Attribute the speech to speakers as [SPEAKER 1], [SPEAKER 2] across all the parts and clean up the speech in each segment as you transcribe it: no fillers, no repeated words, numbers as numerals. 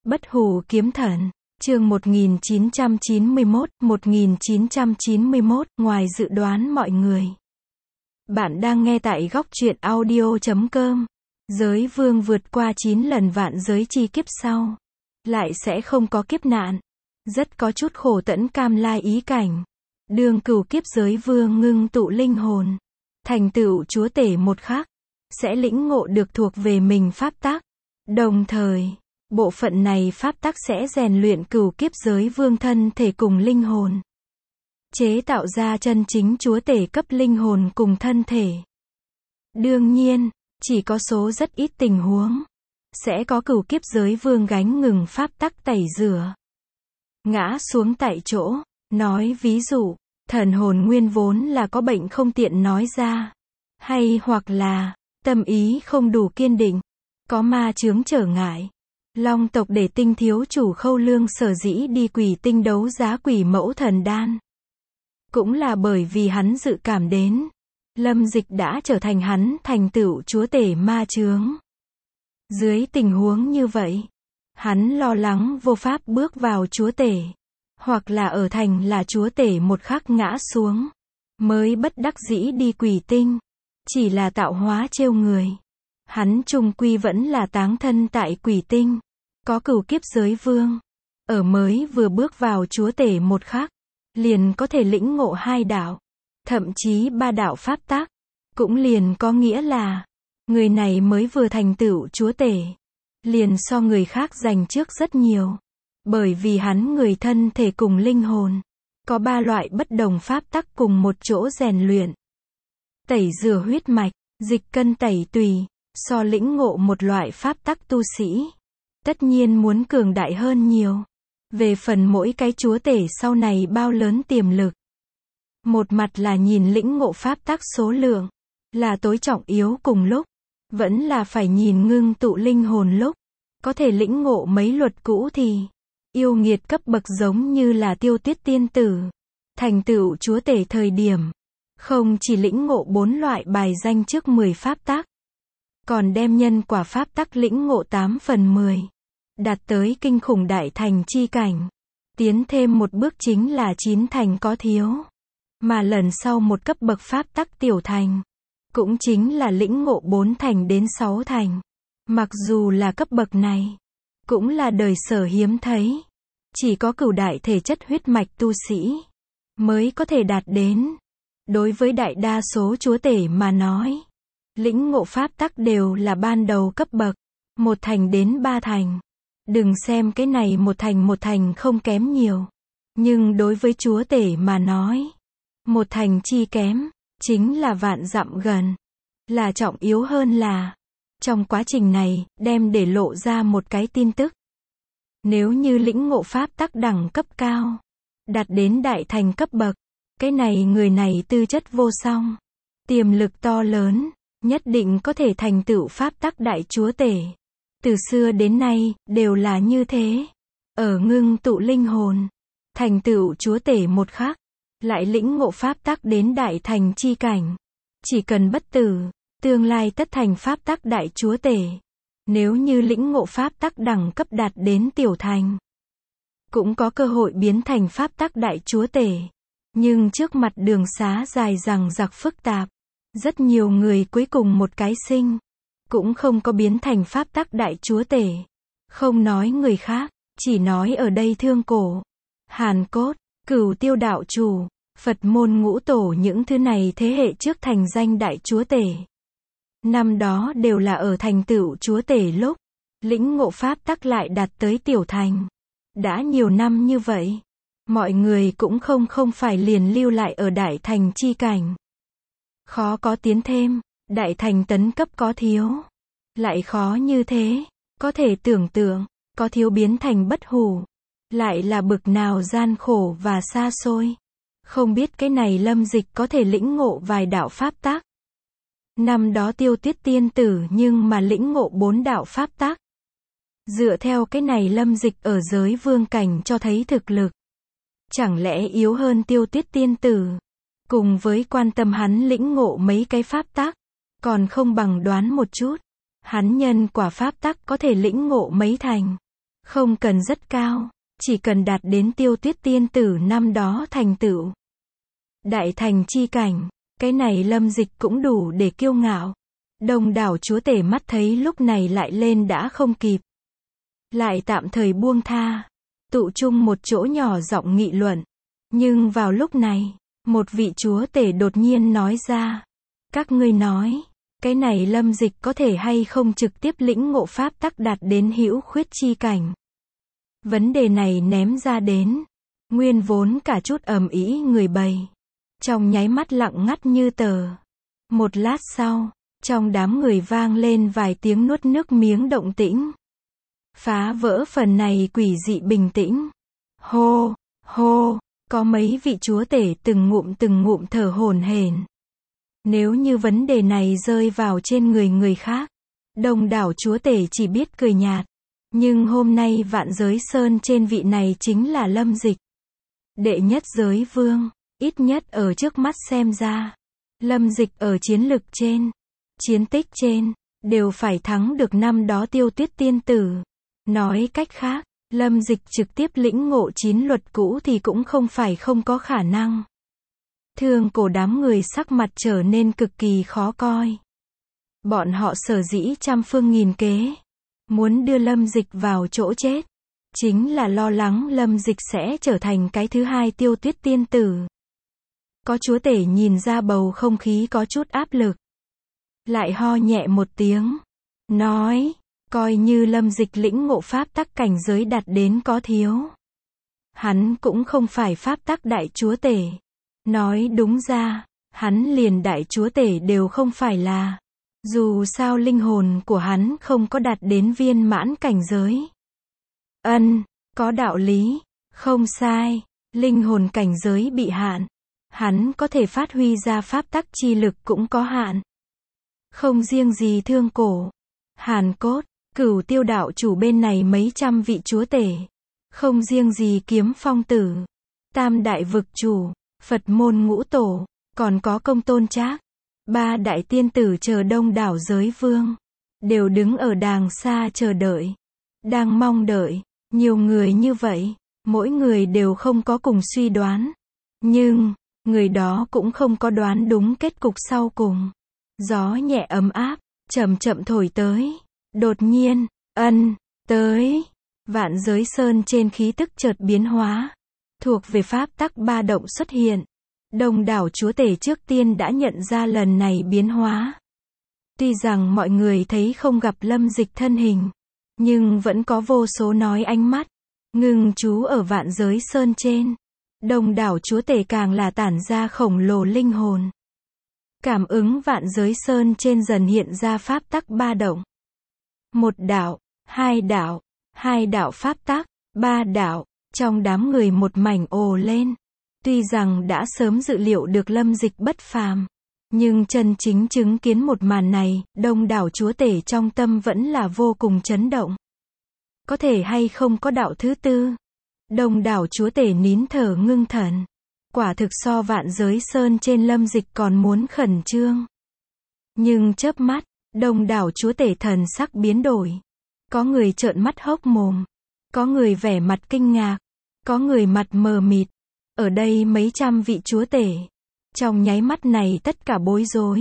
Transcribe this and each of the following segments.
[SPEAKER 1] Bất hủ kiếm thần, chương 1991, ngoài dự đoán mọi người. Bạn đang nghe tại góc truyện audio.com. Giới vương vượt qua 9 lần vạn giới chi kiếp sau, lại sẽ không có kiếp nạn. Rất có chút khổ tẫn cam lai ý cảnh. Đường cửu kiếp giới vương ngưng tụ linh hồn, thành tựu chúa tể một khắc, sẽ lĩnh ngộ được thuộc về mình pháp tắc. Đồng thời, bộ phận này pháp tắc sẽ rèn luyện cửu kiếp giới vương thân thể cùng linh hồn, chế tạo ra chân chính chúa tể cấp linh hồn cùng thân thể. Đương nhiên, chỉ có số rất ít tình huống, sẽ có cửu kiếp giới vương gánh ngừng pháp tắc tẩy rửa, ngã xuống tại chỗ. Nói ví dụ, thần hồn nguyên vốn là có bệnh không tiện nói ra, hay hoặc là tâm ý không đủ kiên định, có ma chướng trở ngại. Long tộc để tinh thiếu chủ Khâu Lương sở dĩ đi quỷ tinh đấu giá quỷ mẫu thần đan, cũng là bởi vì hắn dự cảm đến Lâm Dịch đã trở thành hắn thành tựu chúa tể ma chướng. Dưới tình huống như vậy, hắn lo lắng vô pháp bước vào chúa tể, hoặc là ở thành là chúa tể một khắc ngã xuống, mới bất đắc dĩ đi quỷ tinh. Chỉ là tạo hóa trêu người, hắn chung quy vẫn là táng thân tại quỷ tinh. Có cửu kiếp giới vương, ở mới vừa bước vào chúa tể một khắc, liền có thể lĩnh ngộ 2 đạo, thậm chí 3 đạo pháp tắc. Cũng liền có nghĩa là, người này mới vừa thành tựu chúa tể, liền so người khác giành trước rất nhiều. Bởi vì hắn người thân thể cùng linh hồn, có 3 loại bất đồng pháp tắc cùng một chỗ rèn luyện. Tẩy rửa huyết mạch, dịch cân tẩy tùy, so lĩnh ngộ một loại pháp tắc tu sĩ, tất nhiên muốn cường đại hơn nhiều. Về phần mỗi cái chúa tể sau này bao lớn tiềm lực, một mặt là nhìn lĩnh ngộ pháp tắc số lượng, là tối trọng yếu, cùng lúc, vẫn là phải nhìn ngưng tụ linh hồn lúc. Có thể lĩnh ngộ mấy luật cũ thì yêu nghiệt cấp bậc giống như là Tiêu Tuyết tiên tử, thành tựu chúa tể thời điểm, không chỉ lĩnh ngộ 4 loại bài danh trước 10 pháp tắc, còn đem nhân quả pháp tắc lĩnh ngộ 8 phần 10, đạt tới kinh khủng đại thành chi cảnh. Tiến thêm một bước chính là 9 thành có thiếu, mà lần sau một cấp bậc pháp tắc tiểu thành, cũng chính là lĩnh ngộ 4 thành đến 6 thành. Mặc dù là cấp bậc này, cũng là đời sở hiếm thấy, chỉ có cửu đại thể chất huyết mạch tu sĩ mới có thể đạt đến. Đối với đại đa số chúa tể mà nói, lĩnh ngộ pháp tắc đều là ban đầu cấp bậc, 1 thành đến 3 thành. Đừng xem cái này một thành không kém nhiều, nhưng đối với chúa tể mà nói, 1 thành chi kém, chính là vạn dặm gần. Là trọng yếu hơn là, trong quá trình này, đem để lộ ra một cái tin tức. Nếu như lĩnh ngộ pháp tắc đẳng cấp cao, đạt đến đại thành cấp bậc, cái này người này tư chất vô song, tiềm lực to lớn, nhất định có thể thành tựu pháp tắc đại chúa tể. Từ xưa đến nay, đều là như thế. Ở ngưng tụ linh hồn, thành tựu chúa tể một khắc, lại lĩnh ngộ pháp tắc đến đại thành chi cảnh. Chỉ cần bất tử, tương lai tất thành pháp tắc đại chúa tể. Nếu như lĩnh ngộ pháp tắc đẳng cấp đạt đến tiểu thành, cũng có cơ hội biến thành pháp tắc đại chúa tể. Nhưng trước mặt đường xá dài dằng dặc phức tạp, rất nhiều người cuối cùng một cái sinh, cũng không có biến thành pháp tắc đại chúa tể. Không nói người khác, chỉ nói ở đây Thương Cổ, Hàn Cốt, Cửu Tiêu đạo chủ, Phật môn Ngũ Tổ, những thứ này thế hệ trước thành danh đại chúa tể. Năm đó đều là ở thành tựu chúa tể lúc, lĩnh ngộ pháp tắc lại đạt tới tiểu thành. Đã nhiều năm như vậy, mọi người cũng không phải liền lưu lại ở đại thành chi cảnh. Khó có tiến thêm, đại thành tấn cấp có thiếu. Lại khó như thế, có thể tưởng tượng, có thiếu biến thành bất hủ, lại là bực nào gian khổ và xa xôi. Không biết cái này Lâm Dịch có thể lĩnh ngộ vài đạo pháp tắc. Năm đó Tiêu Tuyết tiên tử nhưng mà lĩnh ngộ 4 đạo pháp tắc. Dựa theo cái này Lâm Dịch ở giới vương cảnh cho thấy thực lực, chẳng lẽ yếu hơn Tiêu Tuyết tiên tử? Cùng với quan tâm hắn lĩnh ngộ mấy cái pháp tắc, còn không bằng đoán một chút, hắn nhân quả pháp tắc có thể lĩnh ngộ mấy thành. Không cần rất cao, chỉ cần đạt đến Tiêu Tuyết tiên tử năm đó thành tựu đại thành chi cảnh, cái này Lâm Dịch cũng đủ để kiêu ngạo. Đông đảo chúa tể mắt thấy lúc này lại lên đã không kịp, lại tạm thời buông tha, tụ chung một chỗ nhỏ giọng nghị luận. Nhưng vào lúc này, một vị chúa tể đột nhiên nói ra, các ngươi nói, cái này Lâm Dịch có thể hay không trực tiếp lĩnh ngộ pháp tắc đạt đến hữu khuyết chi cảnh. Vấn đề này ném ra đến, nguyên vốn cả chút ầm ĩ người bầy, trong nháy mắt lặng ngắt như tờ. Một lát sau, trong đám người vang lên vài tiếng nuốt nước miếng động tĩnh, phá vỡ phần này quỷ dị bình tĩnh. Hô, hô, có mấy vị chúa tể từng ngụm thở hổn hển. Nếu như vấn đề này rơi vào trên người khác, đông đảo chúa tể chỉ biết cười nhạt. Nhưng hôm nay Vạn Giới Sơn trên vị này chính là Lâm Dịch, đệ nhất giới vương, ít nhất ở trước mắt xem ra. Lâm Dịch ở chiến lực trên, chiến tích trên, đều phải thắng được năm đó Tiêu Tuyết tiên tử. Nói cách khác, Lâm Dịch trực tiếp lĩnh ngộ 9 luật cũ thì cũng không phải không có khả năng. Thương cổ đám người sắc mặt trở nên cực kỳ khó coi. Bọn họ sở dĩ trăm phương nghìn kế, muốn đưa Lâm Dịch vào chỗ chết, chính là lo lắng Lâm Dịch sẽ trở thành cái thứ hai Tiêu Tuyết tiên tử. Có chúa tể nhìn ra bầu không khí có chút áp lực, lại ho nhẹ một tiếng, nói, coi như Lâm Dịch lĩnh ngộ pháp tắc cảnh giới đạt đến có thiếu, hắn cũng không phải pháp tắc đại chúa tể. Nói đúng ra, hắn liền đại chúa tể đều không phải là. Dù sao linh hồn của hắn không có đạt đến viên mãn cảnh giới. Có đạo lý, không sai, linh hồn cảnh giới bị hạn, hắn có thể phát huy ra pháp tắc chi lực cũng có hạn. Không riêng gì Thương Cổ, Hàn Cốt, Cửu Tiêu đạo chủ bên này mấy trăm vị chúa tể, không riêng gì Kiếm Phong tử, Tam đại vực chủ, Phật môn ngũ tổ, còn có Công Tôn Trác, ba đại tiên tử chờ đông đảo giới vương, đều đứng ở đàng xa chờ đợi, đang mong đợi. Nhiều người như vậy, mỗi người đều không có cùng suy đoán, nhưng người đó cũng không có đoán đúng kết cục sau cùng. Gió nhẹ ấm áp, chậm chậm thổi tới, đột nhiên, tới, Vạn Giới Sơn trên khí tức chợt biến hóa, thuộc về pháp tắc ba động xuất hiện. Đông đảo chúa tể trước tiên đã nhận ra lần này biến hóa. Tuy rằng mọi người thấy không gặp Lâm Dịch thân hình, nhưng vẫn có vô số nói ánh mắt ngưng chú ở Vạn Giới Sơn trên. Đông đảo chúa tể càng là tản ra khổng lồ linh hồn, cảm ứng Vạn Giới Sơn trên dần hiện ra pháp tắc ba động. Một đạo, hai đạo pháp tắc, ba đạo, trong đám người một mảnh ồ lên. Tuy rằng đã sớm dự liệu được Lâm Dịch bất phàm, nhưng chân chính chứng kiến một màn này, đông đảo chúa tể trong tâm vẫn là vô cùng chấn động. Có thể hay không có đạo thứ tư? Đông đảo chúa tể nín thở ngưng thần. Quả thực so Vạn Giới Sơn trên Lâm Dịch còn muốn khẩn trương. Nhưng chớp mắt, đông đảo chúa tể thần sắc biến đổi. Có người trợn mắt hốc mồm, có người vẻ mặt kinh ngạc, có người mặt mờ mịt. Ở đây mấy trăm vị chúa tể, trong nháy mắt này tất cả bối rối.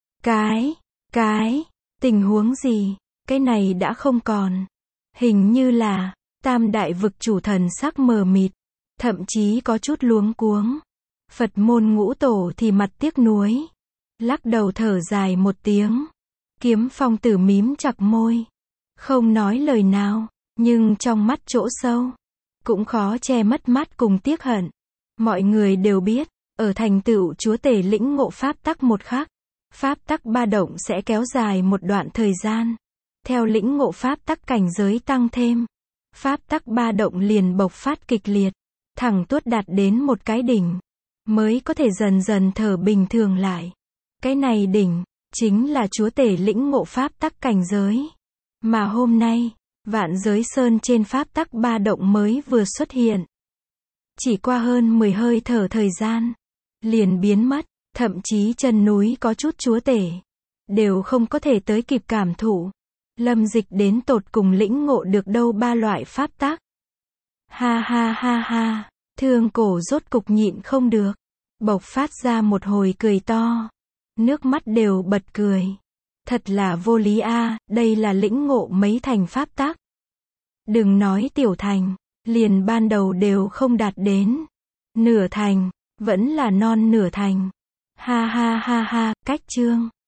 [SPEAKER 1] Tình huống gì? Cái này đã không còn. Hình như là, tam đại vực chủ thần sắc mờ mịt, thậm chí có chút luống cuống. Phật môn ngũ tổ thì mặt tiếc nuối, lắc đầu thở dài một tiếng. Kiếm Phong tử mím chặt môi, không nói lời nào, nhưng trong mắt chỗ sâu, cũng khó che mất mát cùng tiếc hận. Mọi người đều biết, ở thành tựu chúa tể lĩnh ngộ pháp tắc một khắc, pháp tắc ba động sẽ kéo dài một đoạn thời gian. Theo lĩnh ngộ pháp tắc cảnh giới tăng thêm, pháp tắc ba động liền bộc phát kịch liệt, thẳng tuốt đạt đến một cái đỉnh, mới có thể dần dần thở bình thường lại. Cái này đỉnh, chính là chúa tể lĩnh ngộ pháp tắc cảnh giới. Mà hôm nay, Vạn Giới Sơn trên pháp tắc ba động mới vừa xuất hiện. Chỉ qua hơn 10 hơi thở thời gian, liền biến mất, thậm chí chân núi có chút chúa tể, đều không có thể tới kịp cảm thụ. Lâm Dịch đến tột cùng lĩnh ngộ được đâu ba loại pháp tắc. Ha ha ha ha, Thương Cổ rốt cục nhịn không được, bộc phát ra một hồi cười to. Nước mắt đều bật cười. Thật là vô lý a, đây là lĩnh ngộ mấy thành pháp tắc. Đừng nói tiểu thành, liền ban đầu đều không đạt đến. Nửa thành, vẫn là non nửa thành. Ha ha ha ha, cách chương.